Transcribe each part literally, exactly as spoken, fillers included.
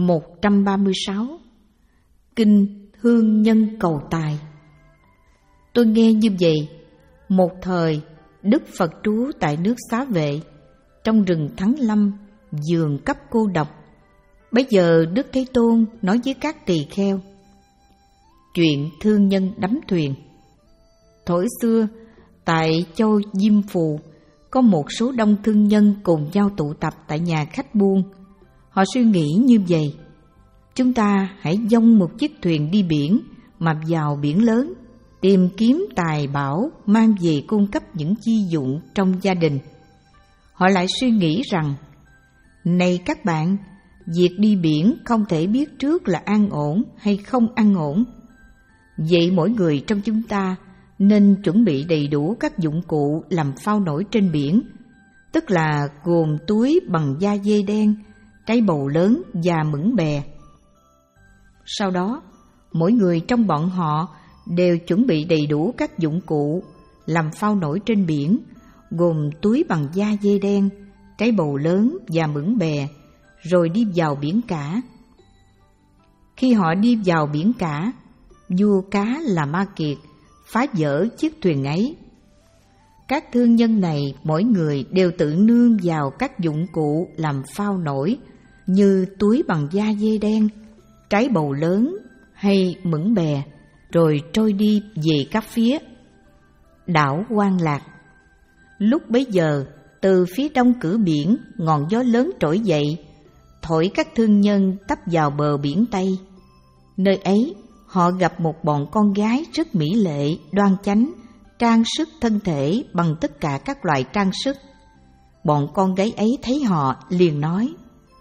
một trăm ba mươi sáu. Kinh Hương Nhân Cầu Tài. Tôi nghe như vậy, một thời Đức Phật trú tại nước Xá Vệ, trong rừng Thắng Lâm, vườn cấp cô độc. Bấy giờ Đức Thế Tôn nói với các tỳ kheo: Chuyện thương nhân đắm thuyền. Thổi xưa, tại châu Diêm Phù, có một số đông thương nhân cùng nhau tụ tập tại nhà khách buôn. Họ suy nghĩ như vậy: chúng ta hãy dông một chiếc thuyền đi biển mà vào biển lớn, tìm kiếm tài bảo mang về cung cấp những chi dụng trong gia đình. Họ lại suy nghĩ rằng: này các bạn, việc đi biển không thể biết trước là an ổn hay không an ổn. Vậy mỗi người trong chúng ta nên chuẩn bị đầy đủ các dụng cụ làm phao nổi trên biển, tức là gồm túi bằng da dê đen, trái bầu lớn và mửng bè. Sau đó, mỗi người trong bọn họ đều chuẩn bị đầy đủ các dụng cụ làm phao nổi trên biển, gồm túi bằng da dê đen, trái bầu lớn và mửng bè, rồi đi vào biển cả. Khi họ đi vào biển cả, vua cá là Ma Kiệt phá vỡ chiếc thuyền ấy. Các thương nhân này mỗi người đều tự nương vào các dụng cụ làm phao nổi như túi bằng da dê đen, trái bầu lớn hay mửng bè, rồi trôi đi về các phía đảo Quan Lạc. Lúc bấy giờ, từ phía đông cửa biển, ngọn gió lớn trỗi dậy, thổi các thương nhân tấp vào bờ biển Tây. Nơi ấy, họ gặp một bọn con gái rất mỹ lệ, đoan chánh, trang sức thân thể bằng tất cả các loại trang sức. Bọn con gái ấy thấy họ liền nói: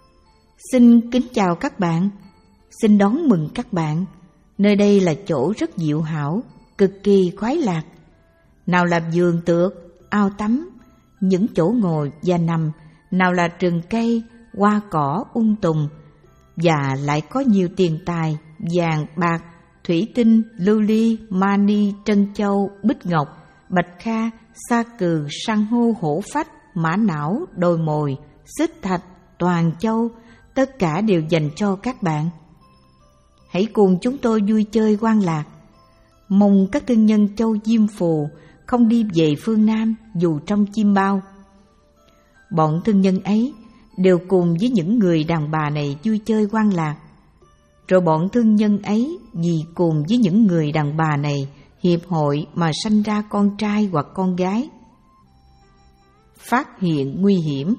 Xin kính chào các bạn, xin đón mừng các bạn. Nơi đây là chỗ rất diệu hảo, cực kỳ khoái lạc. Nào là vườn tược, ao tắm, những chỗ ngồi và nằm, nào là rừng cây, hoa cỏ ung tùng, và lại có nhiều tiền tài, vàng, bạc, thủy tinh, lưu ly, mani, trân châu, bích ngọc, bạch kha, sa cừ, san hô, hổ phách, mã não, đồi mồi, xích thạch, toàn châu, tất cả đều dành cho các bạn. Hãy cùng chúng tôi vui chơi Quan Lạc. Mong các thương nhân châu Diêm Phù không đi về phương Nam dù trong chim bao. Bọn thương nhân ấy đều cùng với những người đàn bà này vui chơi Quan Lạc. Rồi bọn thương nhân ấy vì cùng với những người đàn bà này hiệp hội mà sanh ra con trai hoặc con gái. Phát hiện nguy hiểm.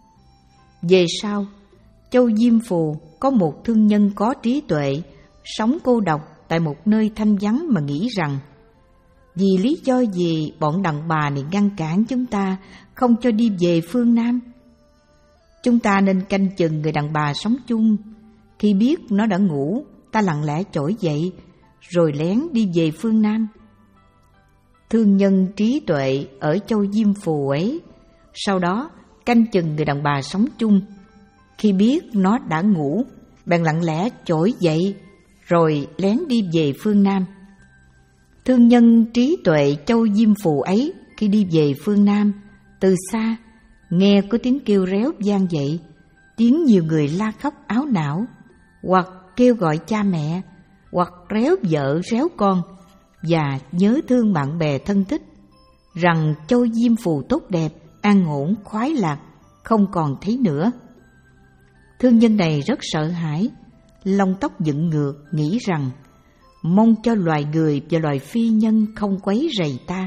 Về sau, châu Diêm Phù có một thương nhân có trí tuệ, sống cô độc tại một nơi thanh vắng mà nghĩ rằng: vì lý do gì bọn đàn bà này ngăn cản chúng ta không cho đi về phương Nam? Chúng ta nên canh chừng người đàn bà sống chung. Khi biết nó đã ngủ, ta lặng lẽ trỗi dậy, rồi lén đi về phương Nam. Thương nhân trí tuệ ở châu Diêm Phù ấy, sau đó canh chừng người đàn bà sống chung. Khi biết nó đã ngủ, bèn lặng lẽ trỗi dậy, rồi lén đi về phương Nam. Thương nhân trí tuệ châu Diêm Phù ấy, khi đi về phương Nam, từ xa nghe có tiếng kêu réo vang dậy, tiếng nhiều người la khóc áo não, hoặc kêu gọi cha mẹ, hoặc réo vợ réo con, và nhớ thương bạn bè thân thích, rằng châu Diêm Phù tốt đẹp, an ổn, khoái lạc, không còn thấy nữa. Thương nhân này rất sợ hãi, lông tóc dựng ngược, nghĩ rằng: mong cho loài người và loài phi nhân không quấy rầy ta.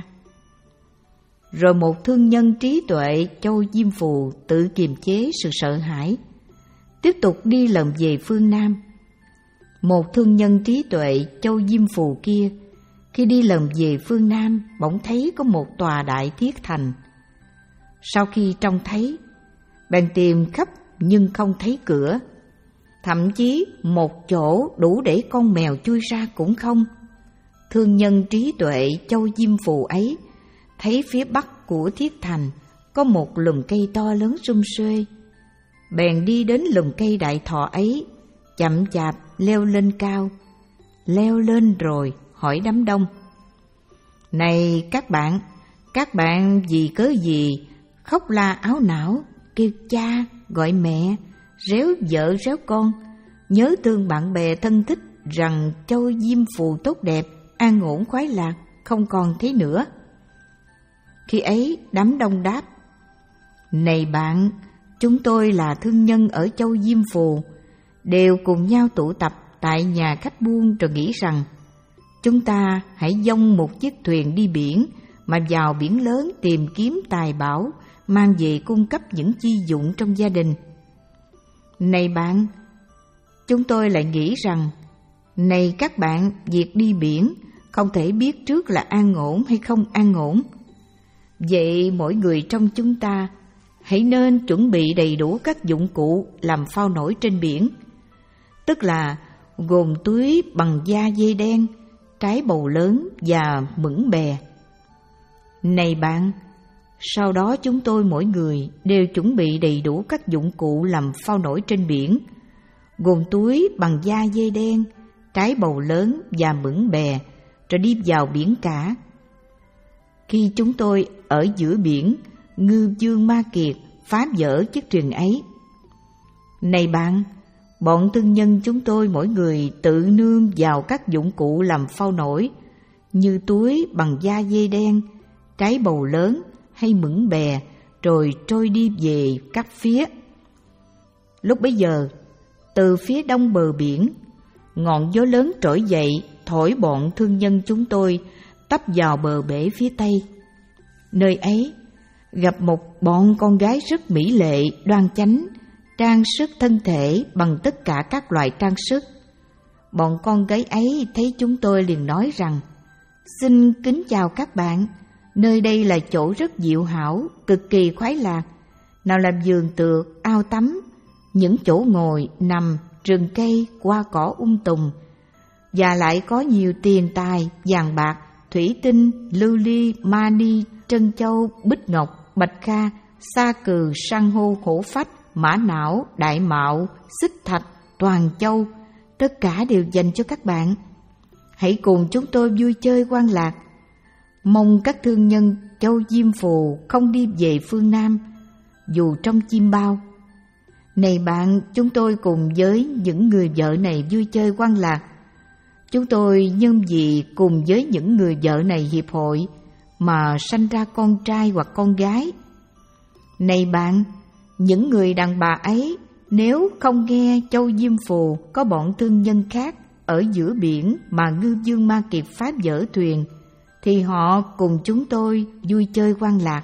Rồi một thương nhân trí tuệ châu Diêm Phù tự kiềm chế sự sợ hãi, tiếp tục đi lần về phương Nam. Một thương nhân trí tuệ châu Diêm Phù kia, khi đi lần về phương Nam, bỗng thấy có một tòa đại thiết thành. Sau khi trông thấy, bèn tìm khắp nhưng không thấy cửa, thậm chí một chỗ đủ để con mèo chui ra cũng không. Thương nhân trí tuệ châu Diêm Phù ấy thấy phía bắc của thiết thành có một lùm cây to lớn sum suê, bèn đi đến lùm cây đại thọ ấy, chậm chạp leo lên cao. Leo lên rồi hỏi đám đông: này các bạn, các bạn vì cớ gì khóc la áo não, kêu cha gọi mẹ, réo vợ réo con, nhớ thương bạn bè thân thích rằng Châu Diêm Phù tốt đẹp, an ổn khoái lạc, không còn thấy nữa. Khi ấy đám đông đáp: Này bạn, chúng tôi là thương nhân ở Châu Diêm Phù, đều cùng nhau tụ tập tại nhà khách buôn rồi nghĩ rằng chúng ta hãy dông một chiếc thuyền đi biển mà vào biển lớn tìm kiếm tài bảo, mang về cung cấp những chi dụng trong gia đình. Này bạn, chúng tôi lại nghĩ rằng, này các bạn, việc đi biển không thể biết trước là an ổn hay không an ổn. Vậy mỗi người trong chúng ta hãy nên chuẩn bị đầy đủ các dụng cụ làm phao nổi trên biển, tức là gồm túi bằng da dê đen, trái bầu lớn và mửng bè. Này bạn, sau đó chúng tôi mỗi người đều chuẩn bị đầy đủ các dụng cụ làm phao nổi trên biển, gồm túi bằng da dê đen, trái bầu lớn và mửng bè, rồi đi vào biển cả. Khi chúng tôi ở giữa biển, ngư vương Ma Kiệt phá vỡ chiếc thuyền ấy. Này bạn, bọn thương nhân chúng tôi mỗi người tự nương vào các dụng cụ làm phao nổi, như túi bằng da dê đen, trái bầu lớn hay mửng bè, rồi trôi đi về các phía. Lúc bấy giờ, từ phía đông bờ biển, ngọn gió lớn trỗi dậy thổi bọn thương nhân chúng tôi tấp vào bờ bể phía tây. Nơi ấy gặp một bọn con gái rất mỹ lệ, đoan chánh, trang sức thân thể bằng tất cả các loại trang sức. Bọn con gái ấy thấy chúng tôi liền nói rằng: Xin kính chào các bạn, nơi đây là chỗ rất diệu hảo, cực kỳ khoái lạc. Nào là vườn tược, ao tắm, những chỗ ngồi, nằm, rừng cây, hoa cỏ um tùm, và lại có nhiều tiền tài, vàng bạc, thủy tinh, lưu ly, mani, trân châu, bích ngọc, bạch kha, sa cừ, san hô, hổ phách, mã não, đại mạo, xích thạch, toàn châu, tất cả đều dành cho các bạn. Hãy cùng chúng tôi vui chơi hoan lạc. Mong các thương nhân Châu Diêm Phù không đi về phương Nam, dù trong chim bao. Này bạn, chúng tôi cùng với những người vợ này vui chơi hoan lạc. Chúng tôi nhân vì cùng với những người vợ này hiệp hội mà sanh ra con trai hoặc con gái. Này bạn, những người đàn bà ấy nếu không nghe Châu Diêm Phù có bọn thương nhân khác ở giữa biển mà ngư vương Ma Kiệt phá vỡ thuyền, thì họ cùng chúng tôi vui chơi hoan lạc.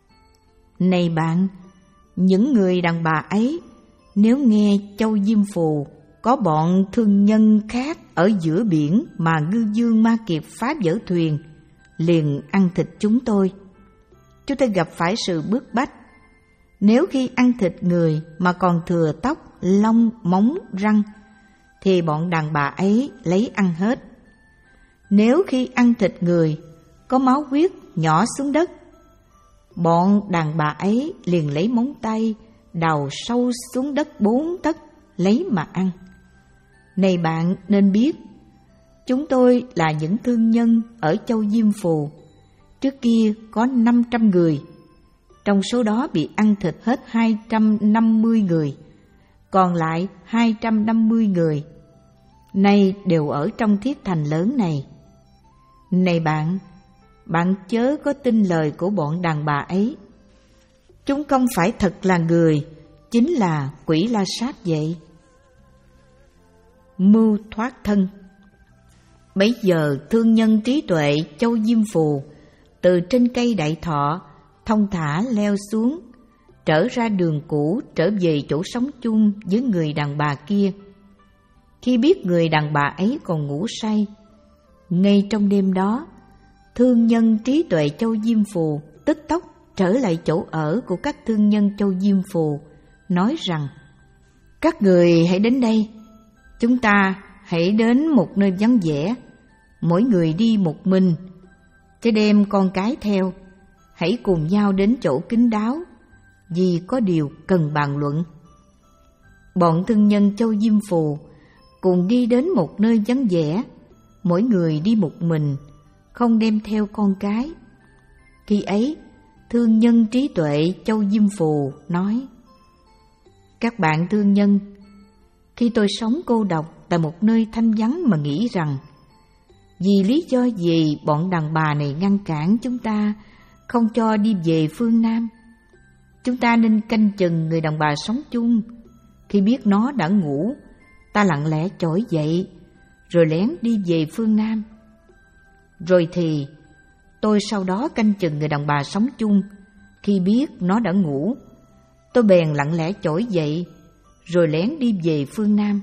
Này bạn, những người đàn bà ấy nếu nghe Châu Diêm Phù có bọn thương nhân khác ở giữa biển mà ngư vương Ma Kiệt phá vỡ thuyền, liền ăn thịt chúng tôi. Chúng tôi gặp phải sự bức bách. Nếu khi ăn thịt người mà còn thừa tóc, lông, móng, răng, thì bọn đàn bà ấy lấy ăn hết. Nếu khi ăn thịt người có máu huyết nhỏ xuống đất, bọn đàn bà ấy liền lấy móng tay đào sâu xuống đất bốn tấc lấy mà ăn. Này bạn nên biết, chúng tôi là những thương nhân ở Châu Diêm Phù. Trước kia có năm trăm người, trong số đó bị ăn thịt hết hai trăm năm mươi người, còn lại hai trăm năm mươi người nay đều ở trong thiết thành lớn này. Này bạn, bạn chớ có tin lời của bọn đàn bà ấy. Chúng không phải thật là người, chính là quỷ la sát vậy. Mưu thoát thân. Bấy giờ thương nhân trí tuệ Châu Diêm Phù từ trên cây đại thọ thông thả leo xuống, trở ra đường cũ, trở về chỗ sống chung với người đàn bà kia. Khi biết người đàn bà ấy còn ngủ say, ngay trong đêm đó, thương nhân trí tuệ Châu Diêm Phù tức tốc trở lại chỗ ở của các thương nhân Châu Diêm Phù, nói rằng: Các người hãy đến đây, chúng ta hãy đến một nơi vắng vẻ, mỗi người đi một mình, chứ đem con cái theo. Hãy cùng nhau đến chỗ kín đáo, vì có điều cần bàn luận. Bọn thương nhân Châu Diêm Phù cùng đi đến một nơi vắng vẻ, mỗi người đi một mình, không đem theo con cái. Khi ấy, thương nhân trí tuệ Châu Diêm Phù nói: Các bạn thương nhân, Khi tôi sống cô độc tại một nơi thanh vắng mà nghĩ rằng vì lý do gì bọn đàn bà này ngăn cản chúng ta không cho đi về phương Nam. Chúng ta nên canh chừng người đàn bà sống chung. Khi biết nó đã ngủ, ta lặng lẽ trỗi dậy rồi lén đi về phương Nam. Rồi thì tôi sau đó canh chừng người đàn bà sống chung. Khi biết nó đã ngủ, tôi bèn lặng lẽ trỗi dậy rồi lén đi về phương Nam.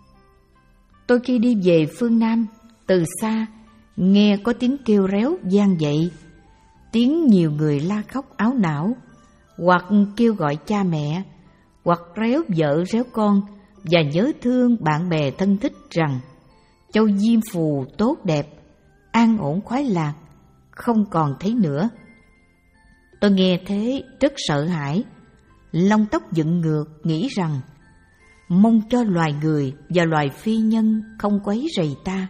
Tôi khi đi về phương Nam, từ xa nghe có tiếng kêu réo vang dậy, tiếng nhiều người la khóc áo não, hoặc kêu gọi cha mẹ, hoặc réo vợ réo con, và nhớ thương bạn bè thân thích rằng châu Diêm Phù tốt đẹp, an ổn khoái lạc, không còn thấy nữa. Tôi nghe thế rất sợ hãi, lông tóc dựng ngược, nghĩ rằng mong cho loài người và loài phi nhân không quấy rầy ta.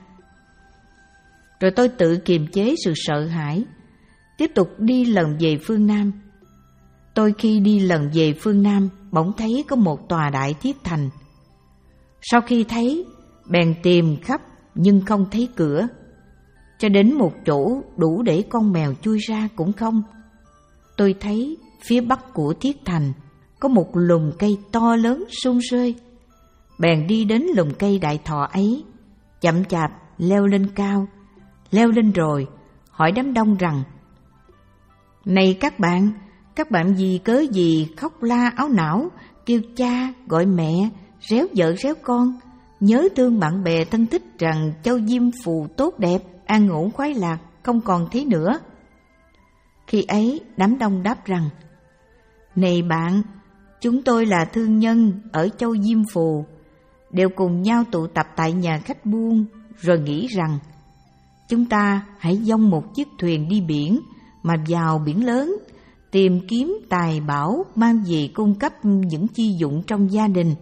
Rồi tôi tự kiềm chế sự sợ hãi, tiếp tục đi lần về phương Nam. Tôi khi đi lần về phương Nam, bỗng thấy có một tòa đại thiết thành. Sau khi thấy, bèn tìm khắp nhưng không thấy cửa. Cho đến một chỗ đủ để con mèo chui ra cũng không. Tôi thấy phía bắc của thiết thành có một lùm cây to lớn sum rơi. Bèn đi đến lùm cây đại thọ ấy, chậm chạp leo lên cao. Leo lên rồi, hỏi đám đông rằng: Này các bạn, các bạn vì cớ gì khóc la áo não, kêu cha, gọi mẹ, réo vợ réo con, nhớ thương bạn bè thân thích rằng châu Diêm Phù tốt đẹp, an ổn khoái lạc, không còn thấy nữa? Khi ấy, đám đông đáp rằng: Này bạn, chúng tôi là thương nhân ở châu Diêm Phù, đều cùng nhau tụ tập tại nhà khách buôn, rồi nghĩ rằng chúng ta hãy dông một chiếc thuyền đi biển mà vào biển lớn, tìm kiếm tài bảo mang về cung cấp những chi dụng trong gia đình.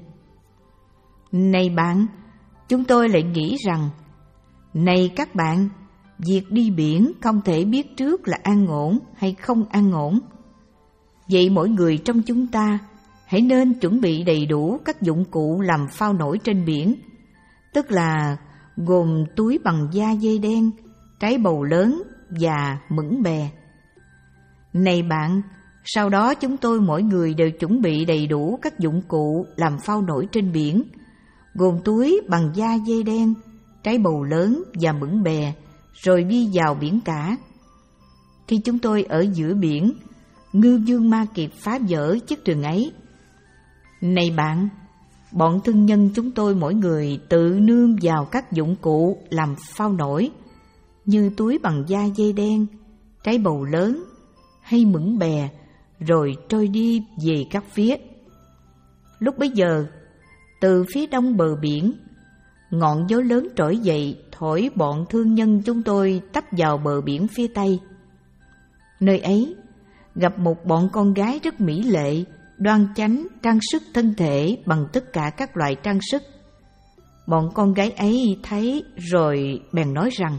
Này bạn, chúng tôi lại nghĩ rằng, này các bạn, việc đi biển không thể biết trước là an ổn hay không an ổn. Vậy mỗi người trong chúng ta hãy nên chuẩn bị đầy đủ các dụng cụ làm phao nổi trên biển, tức là gồm túi bằng da dây đen, trái bầu lớn và mửng bè. Này bạn, sau đó chúng tôi mỗi người đều chuẩn bị đầy đủ các dụng cụ làm phao nổi trên biển, gồm túi bằng da dây đen, trái bầu lớn và mửng bè, rồi đi vào biển cả. Khi chúng tôi ở giữa biển, ngư vương Ma Kiệt phá vỡ chiếc thuyền ấy. Này bạn, bọn thương nhân chúng tôi mỗi người tự nương vào các dụng cụ làm phao nổi, như túi bằng da dây đen, trái bầu lớn hay mửng bè, rồi trôi đi về các phía. Lúc bấy giờ, từ phía đông bờ biển, ngọn gió lớn trỗi dậy thổi bọn thương nhân chúng tôi tấp vào bờ biển phía tây. Nơi ấy gặp một bọn con gái rất mỹ lệ, đoan chánh, trang sức thân thể bằng tất cả các loại trang sức. Bọn con gái ấy thấy rồi bèn nói rằng: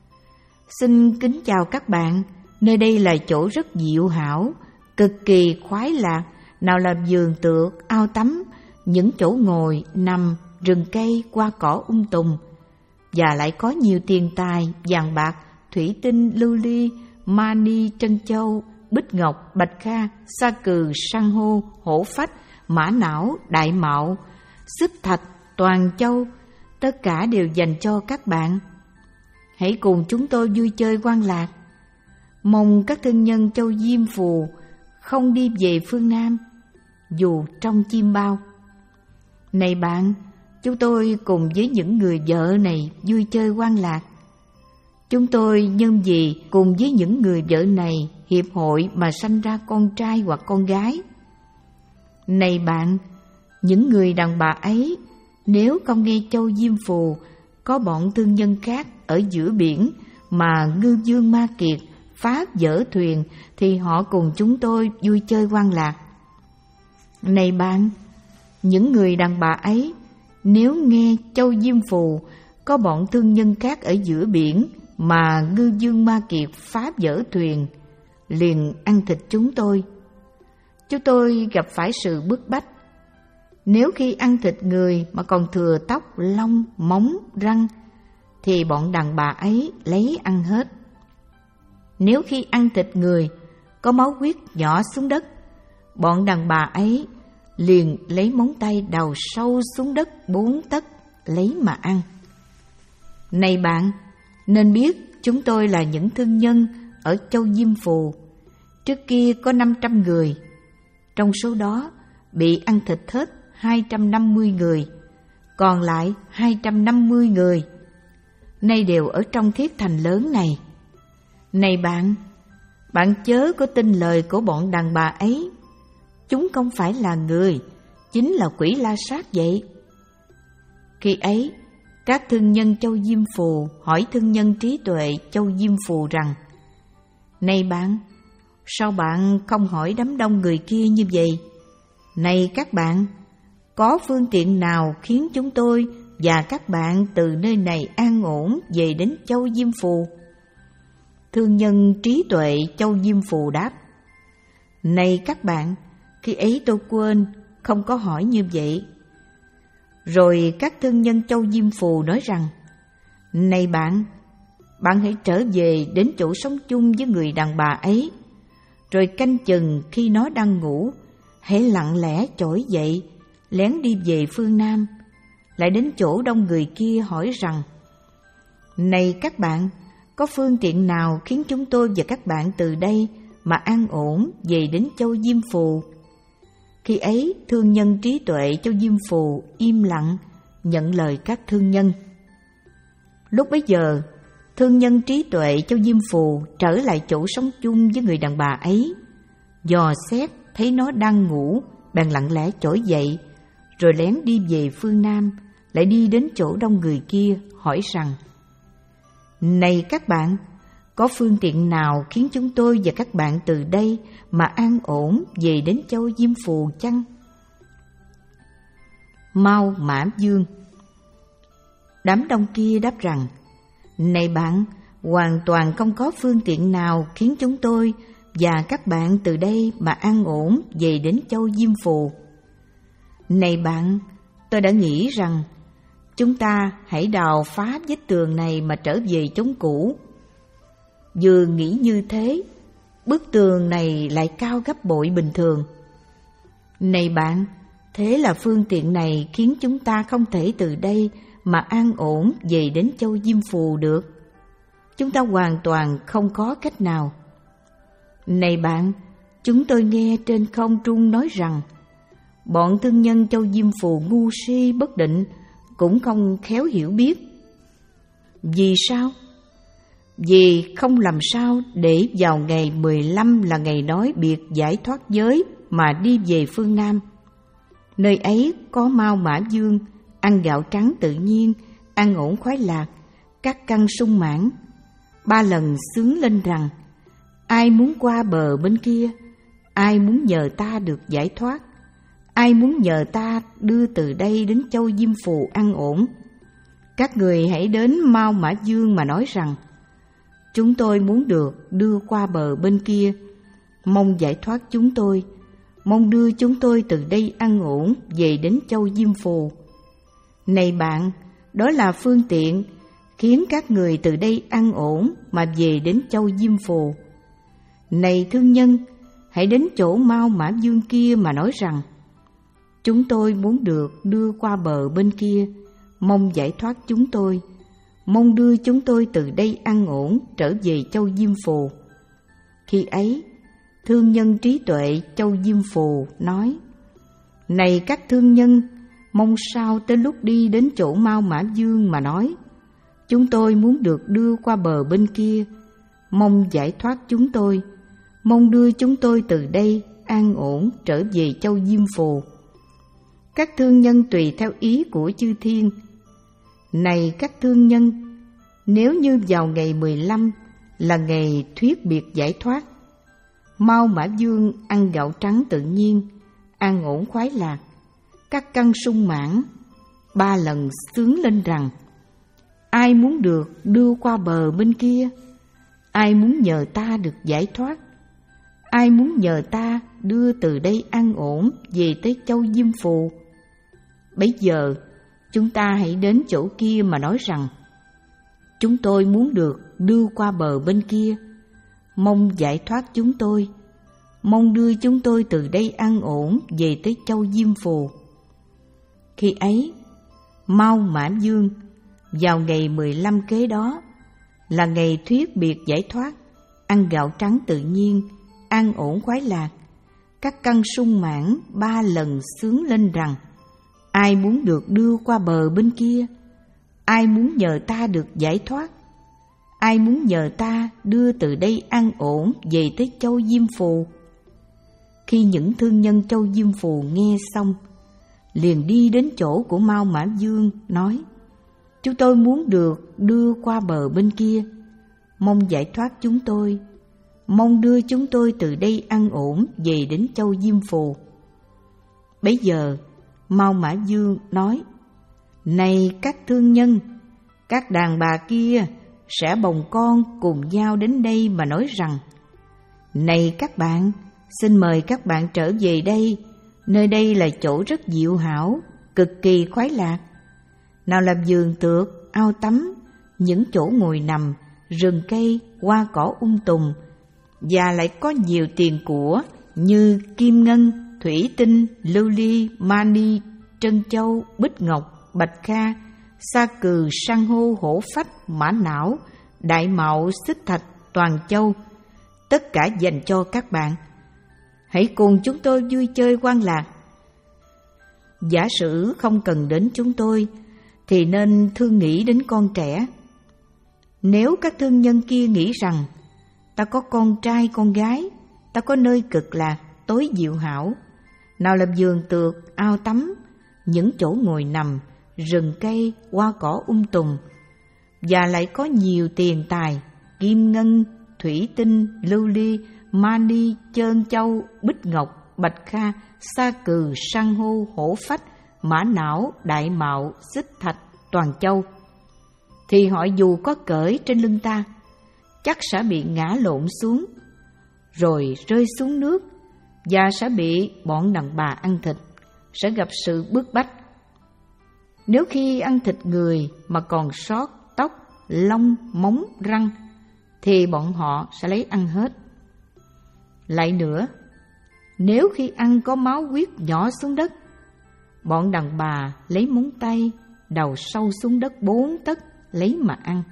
Xin kính chào các bạn, nơi đây là chỗ rất diệu hảo, cực kỳ khoái lạc, nào là vườn tược, ao tắm, những chỗ ngồi, nằm, rừng cây, hoa cỏ um tùm, và lại có nhiều tiền tài, vàng bạc, thủy tinh, lưu ly, mani, trân châu, bích ngọc, bạch kha, sa cừ, san hô, hổ phách, mã não, đại mạo, xích thạch, toàn châu, tất cả đều dành cho các bạn. Hãy cùng chúng tôi vui chơi hoan lạc. Mong các thương nhân châu Diêm Phù không đi về phương Nam, dù trong chim bao. Này bạn, chúng tôi cùng với những người vợ này vui chơi hoan lạc. Chúng tôi nhân vì cùng với những người vợ này hiệp hội mà sanh ra con trai hoặc con gái. Này bạn, những người đàn bà ấy nếu không nghe châu Diêm Phù có bọn thương nhân khác ở giữa biển mà ngư vương Ma Kiệt phá vỡ thuyền, thì họ cùng chúng tôi vui chơi hoan lạc. Này bạn, những người đàn bà ấy nếu nghe châu Diêm Phù có bọn thương nhân khác ở giữa biển mà ngư vương Ma Kiệt phá vỡ thuyền, liền ăn thịt chúng tôi. Chúng tôi gặp phải sự bức bách, Nếu khi ăn thịt người mà còn thừa tóc, lông, móng, răng, thì bọn đàn bà ấy lấy ăn hết. Nếu khi ăn thịt người có máu huyết nhỏ xuống đất, bọn đàn bà ấy liền lấy móng tay đào sâu xuống đất bốn tấc lấy mà ăn. Này bạn, nên biết chúng tôi là những thương nhân ở châu Diêm Phù. Trước kia có năm trăm người, trong số đó bị ăn thịt hết hai trăm năm mươi người, còn lại hai trăm năm mươi người nay đều ở trong thiết thành lớn này. Này bạn, bạn chớ có tin lời của bọn đàn bà ấy. Chúng không phải là người, chính là quỷ la sát vậy. Khi ấy, các thương nhân châu Diêm Phù hỏi thương nhân trí tuệ châu Diêm Phù rằng: Này bạn, sao bạn không hỏi đám đông người kia như vậy? Này các bạn, có phương tiện nào khiến chúng tôi và các bạn từ nơi này an ổn về đến châu Diêm Phù? Thương nhân trí tuệ châu Diêm Phù đáp: Này các bạn, khi ấy tôi quên, không có hỏi như vậy. Rồi các thương nhân châu Diêm Phù nói rằng: Này bạn, bạn hãy trở về đến chỗ sống chung với người đàn bà ấy, rồi canh chừng khi nó đang ngủ, hãy lặng lẽ trỗi dậy, lén đi về phương Nam, lại đến chỗ đông người kia hỏi rằng: Này các bạn, có phương tiện nào khiến chúng tôi và các bạn từ đây mà an ổn về đến châu Diêm Phù? Khi ấy, thương nhân trí tuệ châu Diêm Phù im lặng nhận lời các thương nhân. Lúc bấy giờ, thương nhân trí tuệ châu Diêm Phù trở lại chỗ sống chung với người đàn bà ấy, dò xét thấy nó đang ngủ, bèn lặng lẽ trỗi dậy, rồi lén đi về phương Nam, lại đi đến chỗ đông người kia hỏi rằng: Này các bạn, có phương tiện nào khiến chúng tôi và các bạn từ đây mà an ổn về đến châu Diêm Phù chăng? Mao Mã Dương. Đám đông kia đáp rằng: Này bạn, hoàn toàn không có phương tiện nào khiến chúng tôi và các bạn từ đây mà an ổn về đến châu Diêm Phù. Này bạn, tôi đã nghĩ rằng chúng ta hãy đào phá vết tường này mà trở về chốn cũ. Vừa nghĩ như thế, bức tường này lại cao gấp bội bình thường. Này bạn, thế là phương tiện này khiến chúng ta không thể từ đây mà an ổn về đến châu Diêm Phù được. Chúng ta hoàn toàn không có cách nào. Này bạn, chúng tôi nghe trên không trung nói rằng bọn thương nhân châu Diêm Phù ngu si bất định, cũng không khéo hiểu biết. Vì sao? Vì không làm sao để vào ngày mười lăm là ngày nói biệt giải thoát giới mà đi về phương Nam. Nơi ấy có Mao Mã Dương, ăn gạo trắng tự nhiên, ăn ổn khoái lạc, các căn sung mãn. Ba lần xướng lên rằng: Ai muốn qua bờ bên kia? Ai muốn nhờ ta được giải thoát? Ai muốn nhờ ta đưa từ đây đến châu Diêm Phù an ổn? Các người hãy đến Mao Mã Dương mà nói rằng: Chúng tôi muốn được đưa qua bờ bên kia, mong giải thoát chúng tôi, mong đưa chúng tôi từ đây an ổn về đến châu Diêm Phù. Này bạn, đó là phương tiện khiến các người từ đây an ổn mà về đến châu Diêm Phù. Này thương nhân, hãy đến chỗ Mao Mã Dương kia mà nói rằng: Chúng tôi muốn được đưa qua bờ bên kia, mong giải thoát chúng tôi, mong đưa chúng tôi từ đây an ổn trở về châu Diêm Phù. Khi ấy, thương nhân trí tuệ châu Diêm Phù nói: Này các thương nhân, mong sao tới lúc đi đến chỗ Mao Mã Dương mà nói: Chúng tôi muốn được đưa qua bờ bên kia, mong giải thoát chúng tôi, mong đưa chúng tôi từ đây an ổn trở về châu Diêm Phù. Các thương nhân tùy theo ý của chư thiên. Này các thương nhân, nếu như vào ngày mười lăm là ngày thuyết biệt giải thoát, Mao Mã Dương ăn gạo trắng tự nhiên, an ổn khoái lạc, các căn sung mãn, ba lần xướng lên rằng: Ai muốn được đưa qua bờ bên kia? Ai muốn nhờ ta được giải thoát? Ai muốn nhờ ta đưa từ đây an ổn về tới châu Diêm Phù? Bấy giờ, chúng ta hãy đến chỗ kia mà nói rằng: chúng tôi muốn được đưa qua bờ bên kia, mong giải thoát chúng tôi, mong đưa chúng tôi từ đây an ổn về tới châu Diêm Phù. Khi ấy, Mao Mã Dương vào ngày mười lăm kế đó là ngày thuyết biệt giải thoát, ăn gạo trắng tự nhiên, an ổn khoái lạc. Các căn sung mãn ba lần xướng lên rằng: ai muốn được đưa qua bờ bên kia, ai muốn nhờ ta được giải thoát, ai muốn nhờ ta đưa từ đây an ổn về tới châu Diêm Phù. Khi những thương nhân châu Diêm Phù nghe xong, liền đi đến chỗ của Mao Mã Dương nói: chúng tôi muốn được đưa qua bờ bên kia, mong giải thoát chúng tôi, mong đưa chúng tôi từ đây an ổn về đến châu Diêm Phù. Bấy giờ Mao Mã Dương nói: này các thương nhân, các đàn bà kia sẽ bồng con cùng nhau đến đây mà nói rằng: này các bạn, xin mời các bạn trở về đây, nơi đây là chỗ rất diệu hảo, cực kỳ khoái lạc. Nào là vườn tược, ao tắm, những chỗ ngồi nằm, rừng cây, hoa cỏ um tùm, và lại có nhiều tiền của như kim ngân, thủy tinh, lưu ly, mani, trân châu, bích ngọc, bạch kha, sa cừ, san hô, hổ phách, mã não, đại mạo, xích thạch, toàn châu, tất cả dành cho các bạn. Hãy cùng chúng tôi vui chơi hoan lạc. Giả sử không cần đến chúng tôi, thì nên thương nghĩ đến con trẻ. Nếu các thương nhân kia nghĩ rằng: ta có con trai con gái, ta có nơi cực lạc, tối diệu hảo, nào là vườn tược, ao tắm, những chỗ ngồi nằm, rừng cây, hoa cỏ um tùm, và lại có nhiều tiền tài, kim ngân, thủy tinh, lưu ly, mani, trơn châu, bích ngọc, bạch kha, sa cừ, san hô, hổ phách, mã não, đại mạo, xích thạch, toàn châu, thì họ dù có cởi trên lưng ta, chắc sẽ bị ngã lộn xuống, rồi rơi xuống nước, và sẽ bị bọn đàn bà ăn thịt, sẽ gặp sự bức bách. Nếu khi ăn thịt người mà còn sót tóc, lông, móng, răng, thì bọn họ sẽ lấy ăn hết. Lại nữa, nếu khi ăn có máu huyết nhỏ xuống đất, bọn đàn bà lấy móng tay đầu sâu xuống đất bốn tấc lấy mà ăn.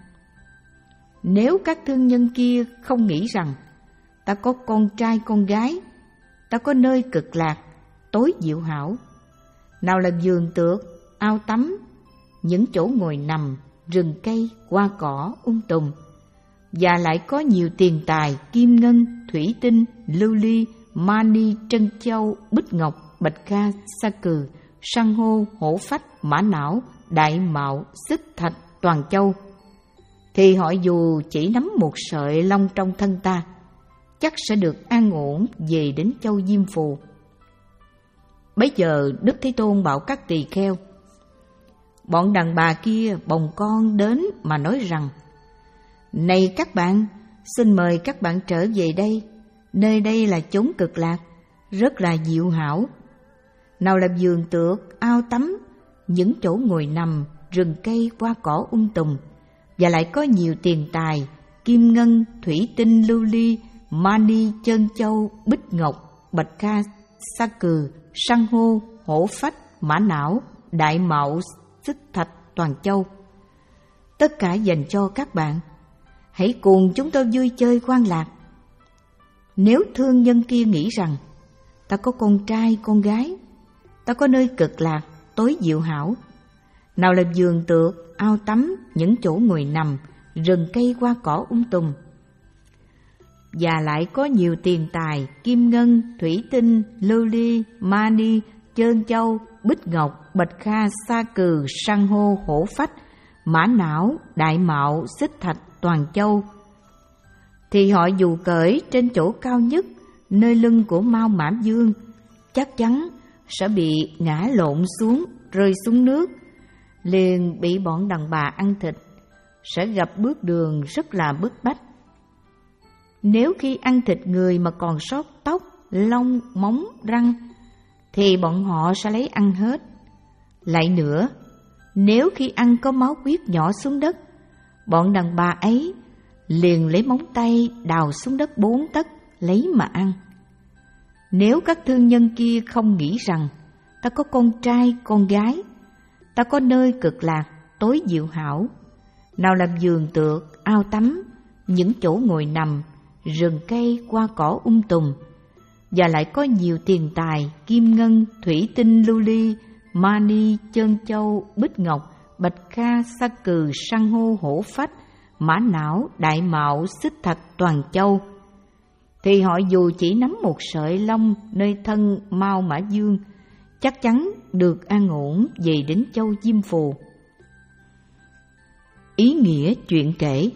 Nếu các thương nhân kia không nghĩ rằng: ta có con trai con gái, ta có nơi cực lạc, tối diệu hảo, nào là vườn tược, ao tắm, những chỗ ngồi nằm, rừng cây, hoa cỏ um tùm, và lại có nhiều tiền tài, kim ngân, thủy tinh, lưu ly, mani, trân châu, bích ngọc, bạch kha, sa cừ, san hô, hổ phách, mã não, đại mạo, xích thạch, toàn châu, thì họ dù chỉ nắm một sợi lông trong thân ta, chắc sẽ được an ổn về đến châu Diêm Phù. Bấy giờ Đức Thế Tôn bảo các tỳ kheo: bọn đàn bà kia bồng con đến mà nói rằng: này các bạn, xin mời các bạn trở về đây, nơi đây là chốn cực lạc, rất là diệu hảo, nào là vườn tược, ao tắm, những chỗ ngồi nằm, rừng cây, hoa cỏ um tùm, và lại có nhiều tiền tài, kim ngân, thủy tinh, lưu ly, mani, trân châu, bích ngọc, bạch kha, sa cừ, san hô, hổ phách, mã não, đại mạo, xích thạch, toàn châu, tất cả dành cho các bạn. Hãy cùng chúng tôi vui chơi hoan lạc. Nếu thương nhân kia nghĩ rằng: ta có con trai con gái, ta có nơi cực lạc, tối diệu hảo, nào là vườn tược, ao tắm, những chỗ ngồi nằm, rừng cây, hoa cỏ um tùm, và lại có nhiều tiền tài, kim ngân, thủy tinh, lưu ly, mani, trơn châu, bích ngọc, bạch kha, sa cừ, san hô, hổ phách, mã não, đại mạo, xích thạch, toàn châu, thì họ dù cởi trên chỗ cao nhất nơi lưng của Mao Mã Dương, chắc chắn sẽ bị ngã lộn xuống, rơi xuống nước, liền bị bọn đàn bà ăn thịt, sẽ gặp bước đường rất là bức bách. Nếu khi ăn thịt người mà còn sót tóc, lông, móng, răng, thì bọn họ sẽ lấy ăn hết. Lại nữa, nếu khi ăn có máu huyết nhỏ xuống đất, bọn đàn bà ấy liền lấy móng tay đào xuống đất bốn tấc lấy mà ăn. Nếu các thương nhân kia không nghĩ rằng ta có con trai, con gái, ta có nơi cực lạc, tối diệu hảo, nào làm giường tược, ao tắm, những chỗ ngồi nằm, rừng cây, hoa cỏ um tùm, và lại có nhiều tiền tài, kim ngân, thủy tinh, lưu ly, mani, trân châu, bích ngọc, bạch kha, sa cừ, san hô, hổ phách, mã não, đại mạo, xích thạch, toàn châu, thì họ dù chỉ nắm một sợi lông nơi thân Mao Mã Dương, chắc chắn được an ổn về đến châu Diêm Phù. Ý nghĩa chuyện kể.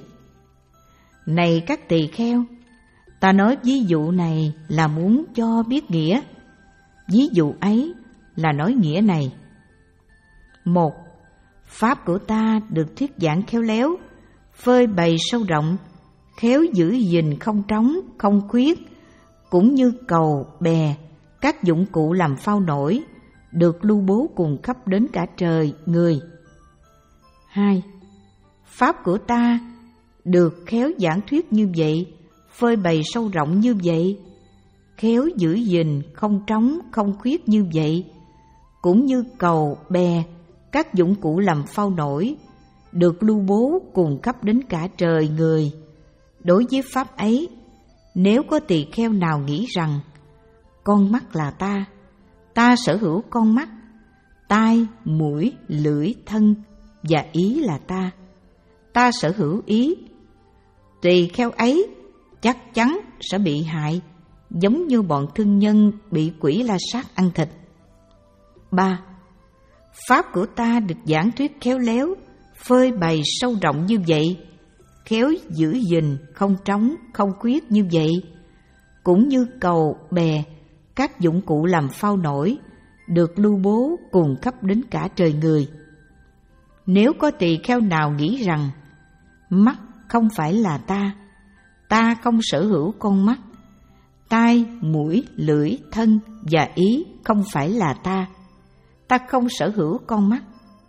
Này các tỳ kheo, ta nói ví dụ này là muốn cho biết nghĩa. Ví dụ ấy là nói nghĩa này. Một, pháp của ta được thuyết giảng khéo léo, phơi bày sâu rộng, khéo giữ gìn không trống, không khuyết, cũng như cầu, bè, các dụng cụ làm phao nổi, được lưu bố cùng khắp đến cả trời, người. Hai, pháp của ta được khéo giảng thuyết như vậy, phơi bày sâu rộng như vậy, khéo giữ gìn không trống, không khuyết như vậy, cũng như cầu, bè, các dụng cụ làm phao nổi, được lưu bố cùng khắp đến cả trời, người. Đối với pháp ấy, nếu có tỳ kheo nào nghĩ rằng con mắt là ta, ta sở hữu con mắt, tai, mũi, lưỡi, thân và ý là ta, ta sở hữu ý, tỳ kheo ấy chắc chắn sẽ bị hại, giống như bọn thương nhân bị quỷ la sát ăn thịt. Ba, pháp của ta được giảng thuyết khéo léo, phơi bày sâu rộng như vậy, khéo giữ gìn không trống, không khuyết như vậy, cũng như cầu, bè, các dụng cụ làm phao nổi, được lưu bố cùng khắp đến cả trời, người. Nếu có tỳ kheo nào nghĩ rằng mắt không phải là ta, ta không sở hữu con mắt, tai, mũi, lưỡi, thân và ý không phải là ta, ta không sở hữu con mắt,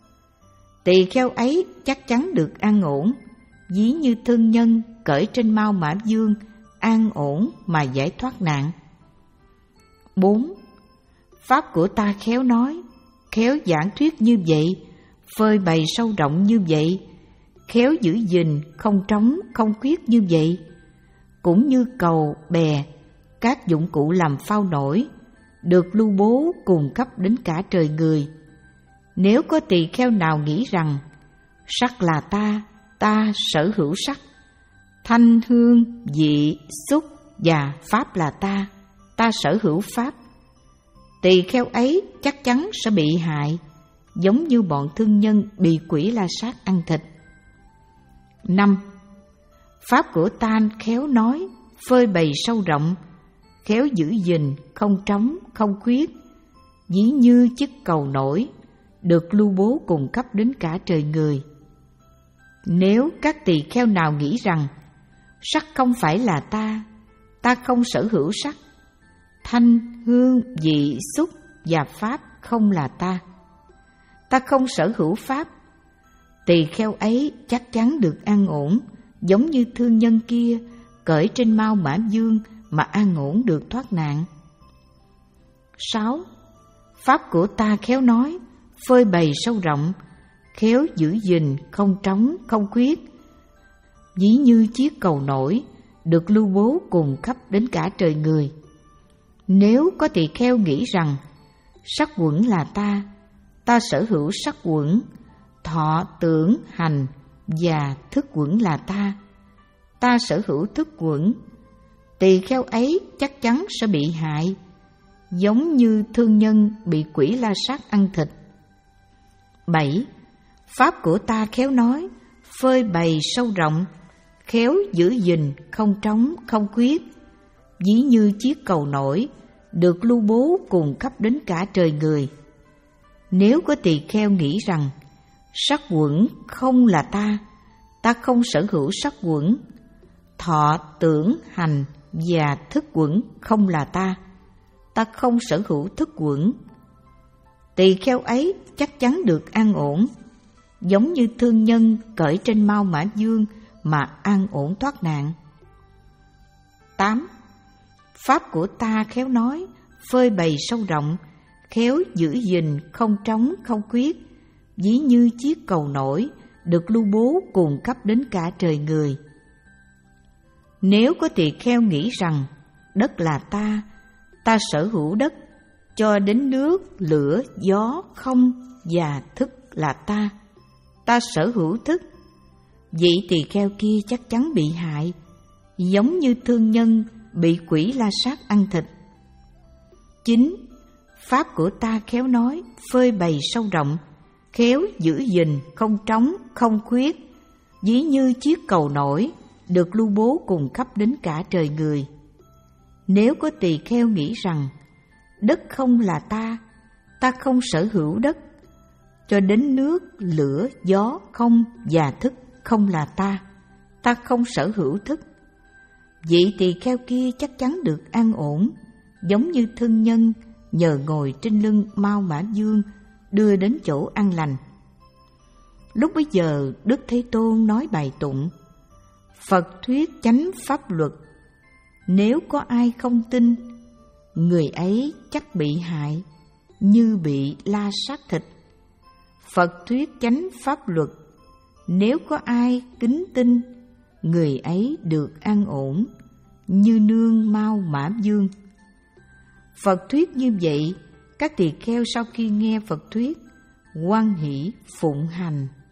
tỳ kheo ấy chắc chắn được an ổn, ví như thương nhân cởi trên Mao Mã Dương, an ổn mà giải thoát nạn. Bốn, pháp của ta khéo nói, khéo giảng thuyết như vậy, phơi bày sâu rộng như vậy, khéo giữ gìn không trống, không khuyết như vậy, cũng như cầu, bè, các dụng cụ làm phao nổi, được lưu bố cùng khắp đến cả trời, người. Nếu có tỳ kheo nào nghĩ rằng sắc là ta, ta sở hữu sắc, thanh, hương, vị, xúc và pháp là ta, ta sở hữu pháp, tỳ kheo ấy chắc chắn sẽ bị hại, giống như bọn thương nhân bị quỷ la sát ăn thịt. Năm, pháp của ta khéo nói, phơi bày sâu rộng, khéo giữ gìn không trống, không khuyết, ví như chiếc cầu nổi, được lưu bố cùng khắp đến cả trời, người. Nếu các tỳ kheo nào nghĩ rằng sắc không phải là ta, ta không sở hữu sắc, thanh, hương, vị, xúc và pháp không là ta, ta không sở hữu pháp, tỳ kheo ấy chắc chắn được an ổn, giống như thương nhân kia cởi trên Mao Mã Dương mà an ổn được thoát nạn. Sáu, pháp của ta khéo nói, phơi bày sâu rộng, khéo giữ gìn không trống, không khuyết, ví như chiếc cầu nổi, được lưu bố cùng khắp đến cả trời, người. Nếu có tỳ kheo nghĩ rằng sắc quẩn là ta, ta sở hữu sắc quẩn, thọ, tưởng, hành và thức quẩn là ta, ta sở hữu thức quẩn, tỳ kheo ấy chắc chắn sẽ bị hại, giống như thương nhân bị quỷ la sát ăn thịt. Bảy, pháp của ta khéo nói, phơi bày sâu rộng, khéo giữ gìn không trống, không khuyết, ví như chiếc cầu nổi, được lưu bố cùng khắp đến cả trời, người. Nếu có tỳ kheo nghĩ rằng sắc quẩn không là ta, ta không sở hữu sắc quẩn, thọ, tưởng, hành và thức quẩn không là ta, ta không sở hữu thức quẩn, tỳ kheo ấy chắc chắn được an ổn, giống như thương nhân cởi trên mao mã dương mà an ổn thoát nạn. tám. Pháp của ta khéo nói, phơi bày sâu rộng, khéo giữ gìn không trống không khuyết, ví như chiếc cầu nổi được lưu bố cùng khắp đến cả trời người. Nếu có tỳ kheo nghĩ rằng đất là ta, ta sở hữu đất, cho đến nước, lửa, gió, không và thức là ta, ta sở hữu thức, vị tỳ kheo kia chắc chắn bị hại, giống như thương nhân bị quỷ la sát ăn thịt. chín. Pháp của ta khéo nói, phơi bày sâu rộng, khéo giữ gìn không trống không khuyết, ví như chiếc cầu nổi được lưu bố cùng khắp đến cả trời người. Nếu có tỳ kheo nghĩ rằng đất không là ta, ta không sở hữu đất, cho đến nước, lửa, gió, không và thức không là ta, ta không sở hữu thức, vị tỳ kheo kia chắc chắn được an ổn, giống như thương nhân nhờ ngồi trên lưng mao mã dương đưa đến chỗ an lành. Lúc bấy giờ Đức Thế Tôn nói bài tụng: Phật thuyết chánh pháp luật, nếu có ai không tin, người ấy chắc bị hại, như bị la sát thịt. Phật thuyết chánh pháp luật, nếu có ai kính tin, người ấy được an ổn, như nương mao mã dương. Phật thuyết như vậy, các tỳ kheo sau khi nghe Phật thuyết, hoan hỷ phụng hành.